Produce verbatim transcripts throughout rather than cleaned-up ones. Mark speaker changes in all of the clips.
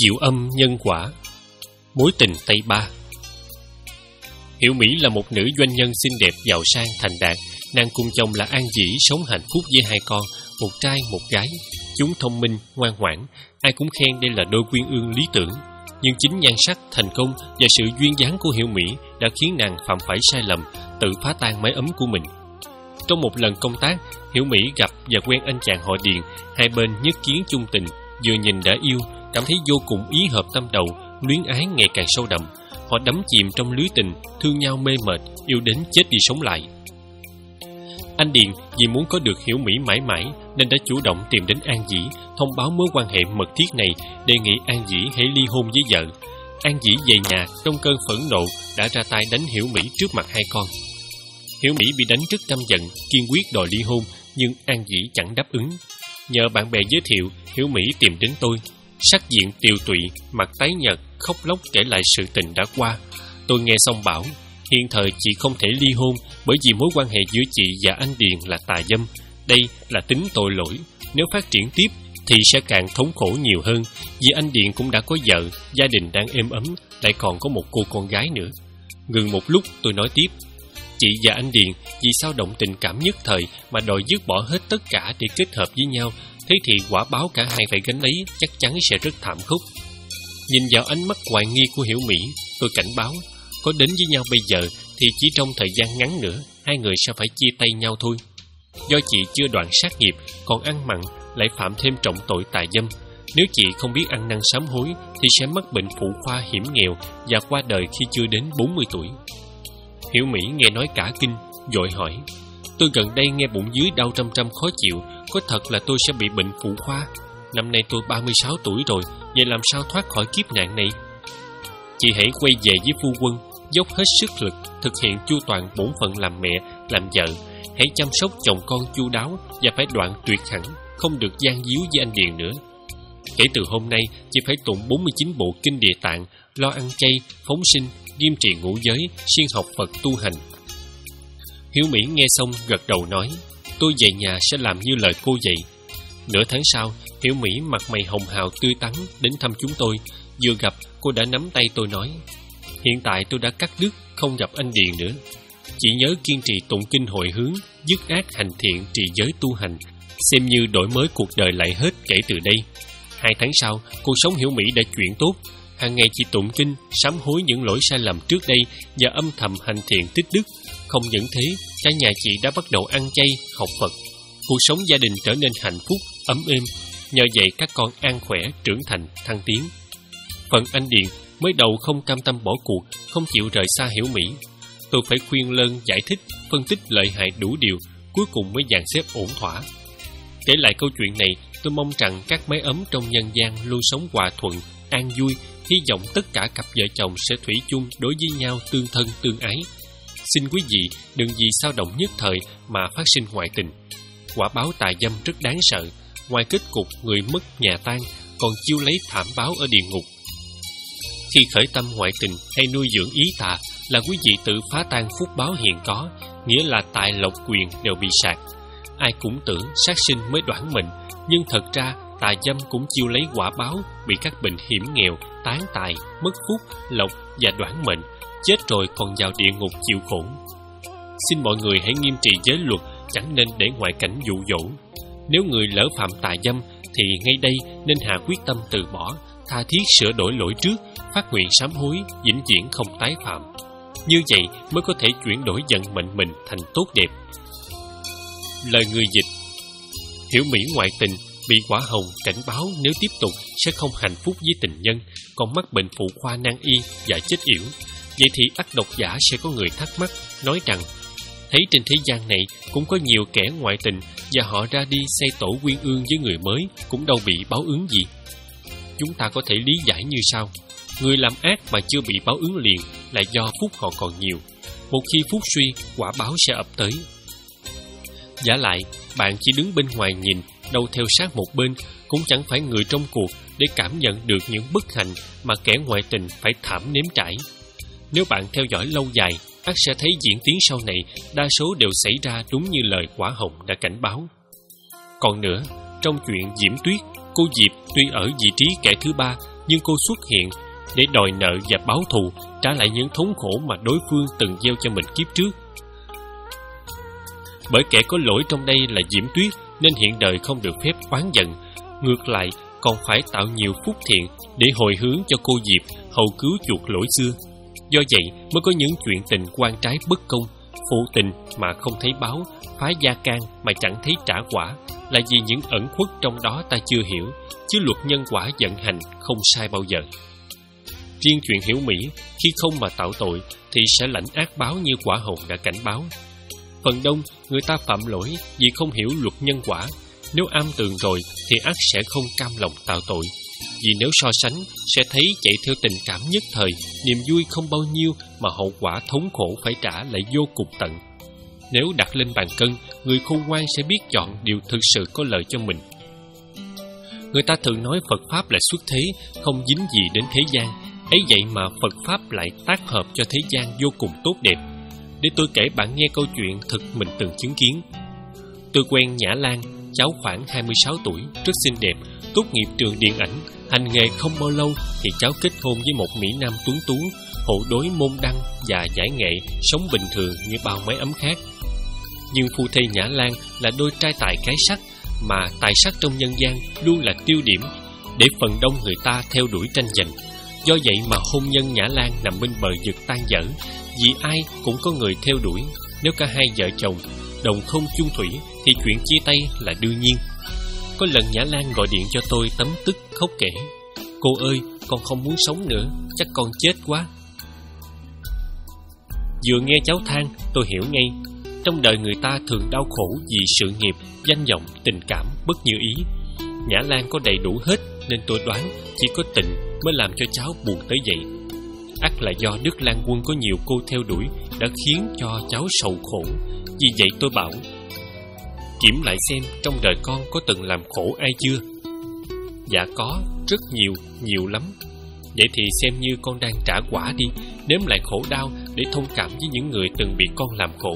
Speaker 1: Diệu âm nhân quả. Mối tình Tây Ba. Hiểu Mỹ là một nữ doanh nhân xinh đẹp, giàu sang, thành đạt. Nàng cùng chồng là An Dĩ sống hạnh phúc với hai con, một trai một gái. Chúng thông minh, ngoan ngoãn, ai cũng khen đây là đôi quyên ương lý tưởng. Nhưng chính nhan sắc, thành công và sự duyên dáng của Hiểu Mỹ đã khiến nàng phạm phải sai lầm, tự phá tan mái ấm của mình. Trong một lần công tác, Hiểu Mỹ gặp và quen anh chàng họ Điền. Hai bên nhất kiến chung tình, vừa nhìn đã yêu, cảm thấy vô cùng ý hợp tâm đầu, luyến ái ngày càng sâu đậm. Họ đắm chìm trong lưới tình, thương nhau mê mệt, yêu đến chết đi sống lại. Anh Điền vì muốn có được Hiểu Mỹ mãi mãi nên đã chủ động tìm đến An Dĩ, thông báo mối quan hệ mật thiết này, đề nghị An Dĩ hãy ly hôn với vợ. An Dĩ về nhà trong cơn phẫn nộ đã ra tay đánh Hiểu Mỹ trước mặt hai con. Hiểu Mỹ bị đánh rất căm giận, kiên quyết đòi ly hôn, nhưng An Dĩ chẳng đáp ứng. Nhờ bạn bè giới thiệu, Hiểu Mỹ tìm đến tôi. Sắc diện tiều tụy, mặt tái nhợt, khóc lóc kể lại sự tình đã qua. Tôi nghe xong bảo, hiện thời chị không thể ly hôn bởi vì mối quan hệ giữa chị và anh Điền là tà dâm. Đây là tính tội lỗi, nếu phát triển tiếp thì sẽ càng thống khổ nhiều hơn. Vì anh Điền cũng đã có vợ, gia đình đang êm ấm, lại còn có một cô con gái nữa. Ngừng một lúc tôi nói tiếp, chị và anh Điền vì sao động tình cảm nhất thời mà đòi dứt bỏ hết tất cả để kết hợp với nhau, thế thì quả báo cả hai phải gánh lấy chắc chắn sẽ rất thảm khốc. Nhìn vào ánh mắt hoài nghi của Hiểu Mỹ, tôi cảnh báo, có đến với nhau bây giờ thì chỉ trong thời gian ngắn nữa hai người sẽ phải chia tay nhau thôi. Do chị chưa đoạn sát nghiệp, còn ăn mặn, lại phạm thêm trọng tội tà dâm. Nếu chị không biết ăn năn sám hối thì sẽ mắc bệnh phụ khoa hiểm nghèo và qua đời khi chưa đến bốn mươi tuổi. Hiểu Mỹ nghe nói cả kinh, vội hỏi, tôi gần đây nghe bụng dưới đau trăm trăm khó chịu, có thật là tôi sẽ bị bệnh phụ khoa? Năm nay tôi ba mươi sáu tuổi rồi, vậy làm sao thoát khỏi kiếp nạn này? Chị hãy quay về với phu quân, dốc hết sức lực, thực hiện chu toàn bổn phận làm mẹ, làm vợ. Hãy chăm sóc chồng con chu đáo và phải đoạn tuyệt hẳn, không được gian díu với anh Điền nữa. Kể từ hôm nay, chị phải tụng bốn mươi chín bộ kinh Địa Tạng, lo ăn chay, phóng sinh, nghiêm trì ngũ giới, siêng học Phật tu hành. Hiểu Mỹ nghe xong gật đầu nói, tôi về nhà sẽ làm như lời cô dạy. Nửa tháng sau, Hiểu Mỹ mặt mày hồng hào tươi tắn đến thăm chúng tôi. Vừa gặp, cô đã nắm tay tôi nói, hiện tại tôi đã cắt đứt, không gặp anh Điền nữa. Chị nhớ kiên trì tụng kinh hồi hướng, dứt ác hành thiện, trì giới tu hành, xem như đổi mới cuộc đời lại hết kể từ đây. Hai tháng sau, cuộc sống Hiểu Mỹ đã chuyển tốt. Hàng ngày chị tụng kinh, sám hối những lỗi sai lầm trước đây và âm thầm hành thiện tích đức. Không những thế, cả nhà chị đã bắt đầu ăn chay, học Phật. Cuộc sống gia đình trở nên hạnh phúc, ấm êm. Nhờ vậy các con an khỏe, trưởng thành, thăng tiến. Phần anh Điền mới đầu không cam tâm bỏ cuộc, không chịu rời xa Hiểu Mỹ. Tôi phải khuyên lơn, giải thích, phân tích lợi hại đủ điều, cuối cùng mới dàn xếp ổn thỏa. Kể lại câu chuyện này, tôi mong rằng các mái ấm trong nhân gian luôn sống hòa thuận, an vui, hy vọng tất cả cặp vợ chồng sẽ thủy chung đối với nhau tương thân tương ái. Xin quý vị đừng vì sao động nhất thời mà phát sinh ngoại tình. Quả báo tà dâm rất đáng sợ, ngoài kết cục người mất nhà tan, còn chiêu lấy thảm báo ở địa ngục. Khi khởi tâm ngoại tình hay nuôi dưỡng ý tà là quý vị tự phá tan phúc báo hiện có, nghĩa là tài lộc quyền đều bị sạc. Ai cũng tưởng sát sinh mới đoản mệnh, nhưng thật ra tà dâm cũng chiêu lấy quả báo, bị các bệnh hiểm nghèo, tán tài, mất phúc, lộc và đoản mệnh, chết rồi còn vào địa ngục chịu khổ. Xin mọi người hãy nghiêm trì giới luật, chẳng nên để ngoại cảnh dụ dỗ. Nếu người lỡ phạm tà dâm thì ngay đây nên hạ quyết tâm từ bỏ, tha thiết sửa đổi lỗi trước, phát nguyện sám hối, vĩnh viễn không tái phạm. Như vậy mới có thể chuyển đổi vận mệnh mình thành tốt đẹp. Lời người dịch: Hiểu Mỹ ngoại tình, bị quả hồng cảnh báo nếu tiếp tục sẽ không hạnh phúc với tình nhân, còn mắc bệnh phụ khoa nan y và chết yểu. Vậy thì ắt độc giả sẽ có người thắc mắc, nói rằng thấy trên thế gian này cũng có nhiều kẻ ngoại tình và họ ra đi xây tổ quyên ương với người mới, cũng đâu bị báo ứng gì. Chúng ta có thể lý giải như sau: người làm ác mà chưa bị báo ứng liền là do phúc họ còn nhiều. Một khi phúc suy, quả báo sẽ ập tới. Giả lại, bạn chỉ đứng bên ngoài nhìn, đâu theo sát một bên, cũng chẳng phải người trong cuộc để cảm nhận được những bất hạnh mà kẻ ngoại tình phải thảm nếm trải. Nếu bạn theo dõi lâu dài, ắt sẽ thấy diễn tiến sau này đa số đều xảy ra đúng như lời quả hồng đã cảnh báo. Còn nữa, trong chuyện Diễm Tuyết, cô Diệp tuy ở vị trí kẻ thứ ba, nhưng cô xuất hiện để đòi nợ và báo thù, trả lại những thống khổ mà đối phương từng gieo cho mình kiếp trước. Bởi kẻ có lỗi trong đây là Diễm Tuyết, nên hiện đời không được phép oán giận, ngược lại còn phải tạo nhiều phúc thiện để hồi hướng cho cô Diệp hầu cứu chuộc lỗi xưa. Do vậy mới có những chuyện tình quan trái bất công, phụ tình mà không thấy báo, phá gia can mà chẳng thấy trả quả, là vì những ẩn khuất trong đó ta chưa hiểu, chứ luật nhân quả vận hành không sai bao giờ. Riêng chuyện Hiểu Mỹ, khi không mà tạo tội thì sẽ lãnh ác báo như quả hồn đã cảnh báo. Phần đông người ta phạm lỗi vì không hiểu luật nhân quả, nếu am tường rồi thì ắt sẽ không cam lòng tạo tội. Vì nếu so sánh sẽ thấy chạy theo tình cảm nhất thời, niềm vui không bao nhiêu mà hậu quả thống khổ phải trả lại vô cùng tận. Nếu đặt lên bàn cân, người khôn ngoan sẽ biết chọn điều thực sự có lợi cho mình. Người ta thường nói Phật Pháp là xuất thế, không dính gì đến thế gian. Ấy vậy mà Phật Pháp lại tác hợp cho thế gian vô cùng tốt đẹp. Để tôi kể bạn nghe câu chuyện thực mình từng chứng kiến. Tôi quen Nhã Lan, cháu khoảng hai mươi sáu tuổi, rất xinh đẹp, tốt nghiệp trường điện ảnh, hành nghề không bao lâu thì cháu kết hôn với một mỹ nam tuấn tú, hộ đối môn đăng và giải nghệ, sống bình thường như bao mái ấm khác. Nhưng phu thê Nhã Lan là đôi trai tài cái sắc, mà tài sắc trong nhân gian luôn là tiêu điểm để phần đông người ta theo đuổi tranh giành. Do vậy mà hôn nhân Nhã Lan nằm bên bờ vực tan dở, vì ai cũng có người theo đuổi. Nếu cả hai vợ chồng đồng không chung thủy thì chuyện chia tay là đương nhiên. Có lần Nhã Lan gọi điện cho tôi tấm tức khóc kể: "Cô ơi, con không muốn sống nữa, chắc con chết quá." Vừa nghe cháu than, tôi hiểu ngay. Trong đời người ta thường đau khổ vì sự nghiệp, danh vọng, tình cảm bất như ý. Nhã Lan có đầy đủ hết, nên tôi đoán chỉ có tình mới làm cho cháu buồn tới vậy. Ắt là do Đức Lan Quân có nhiều cô theo đuổi đã khiến cho cháu sầu khổ. Vì vậy tôi bảo: "Kiểm lại xem trong đời con có từng làm khổ ai chưa?" "Dạ có, rất nhiều, nhiều lắm." "Vậy thì xem như con đang trả quả đi, nếm lại khổ đau để thông cảm với những người từng bị con làm khổ."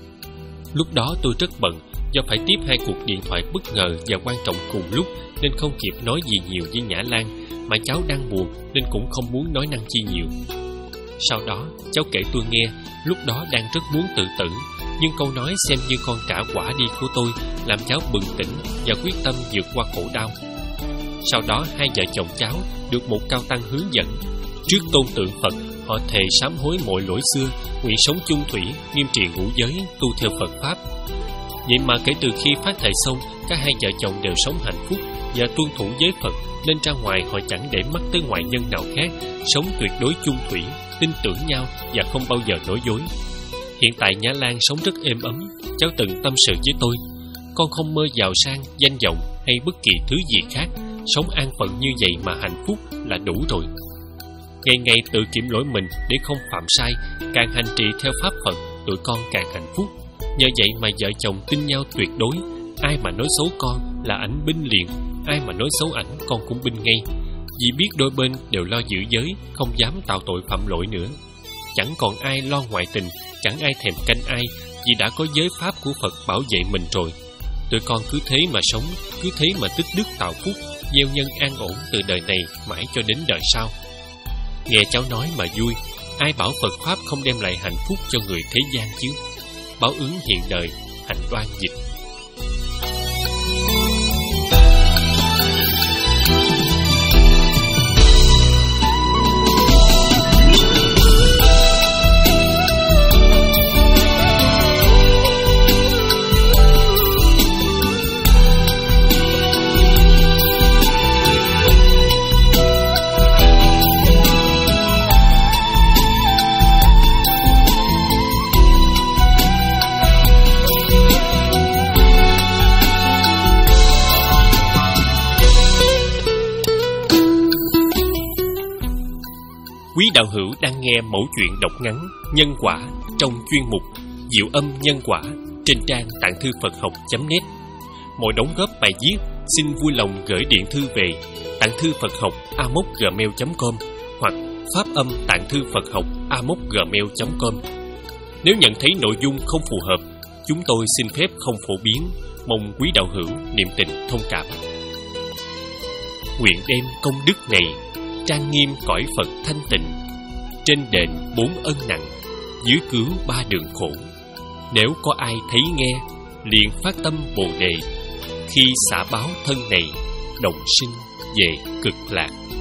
Speaker 1: Lúc đó tôi rất bận, do phải tiếp hai cuộc điện thoại bất ngờ và quan trọng cùng lúc, nên không kịp nói gì nhiều với Nhã Lan. Mà cháu đang buồn nên cũng không muốn nói năng chi nhiều. Sau đó cháu kể tôi nghe, lúc đó đang rất muốn tự tử, nhưng câu nói xem như con trả quả đi của tôi làm cháu bừng tỉnh và quyết tâm vượt qua khổ đau. Sau đó hai vợ chồng cháu được một cao tăng hướng dẫn. Trước tôn tượng Phật, họ thề sám hối mọi lỗi xưa, nguyện sống chung thủy, nghiêm trì ngũ giới, tu theo Phật Pháp. Vậy mà kể từ khi phát thệ xong, cả hai vợ chồng đều sống hạnh phúc và tuân thủ giới Phật, nên ra ngoài họ chẳng để mắt tới ngoại nhân nào khác, sống tuyệt đối chung thủy, tin tưởng nhau và không bao giờ nói dối. Hiện tại Nhã Lan sống rất êm ấm. Cháu từng tâm sự với tôi: "Con không mơ giàu sang, danh vọng hay bất kỳ thứ gì khác, sống an phận như vậy mà hạnh phúc là đủ rồi." Ngày ngày tự kiểm lỗi mình để không phạm sai, càng hành trì theo pháp Phật, tụi con càng hạnh phúc. Nhờ vậy mà vợ chồng tin nhau tuyệt đối. Ai mà nói xấu con là ảnh binh liền, ai mà nói xấu ảnh con cũng binh ngay. Vì biết đôi bên đều lo giữ giới, không dám tạo tội phạm lỗi nữa. Chẳng còn ai lo ngoại tình, chẳng ai thèm canh ai, vì đã có giới pháp của Phật bảo vệ mình rồi. Tụi con cứ thế mà sống, cứ thế mà tích đức tạo phúc, gieo nhân an ổn từ đời này mãi cho đến đời sau. Nghe cháu nói mà vui, ai bảo Phật Pháp không đem lại hạnh phúc cho người thế gian chứ. Báo ứng hiện đời, hành đoan dịch. Quý đạo hữu đang nghe mẫu chuyện đọc ngắn Nhân Quả trong chuyên mục Diệu Âm Nhân Quả trên trang tạng thư Phật học chấm net. Mọi đóng góp bài viết xin vui lòng gửi điện thư về tạng thư Phật học a mốc gmail chấm com hoặc pháp âm tạng thư Phật học a mốc gmail chấm com. Nếu nhận thấy nội dung không phù hợp, chúng tôi xin phép không phổ biến, mong quý đạo hữu niệm tình thông cảm. Nguyện đem công đức này trang nghiêm cõi Phật thanh tịnh, trên đền bốn ân nặng, dưới cứu ba đường khổ. Nếu có ai thấy nghe, liền phát tâm Bồ Đề, khi xả báo thân này, đồng sinh về cực lạc.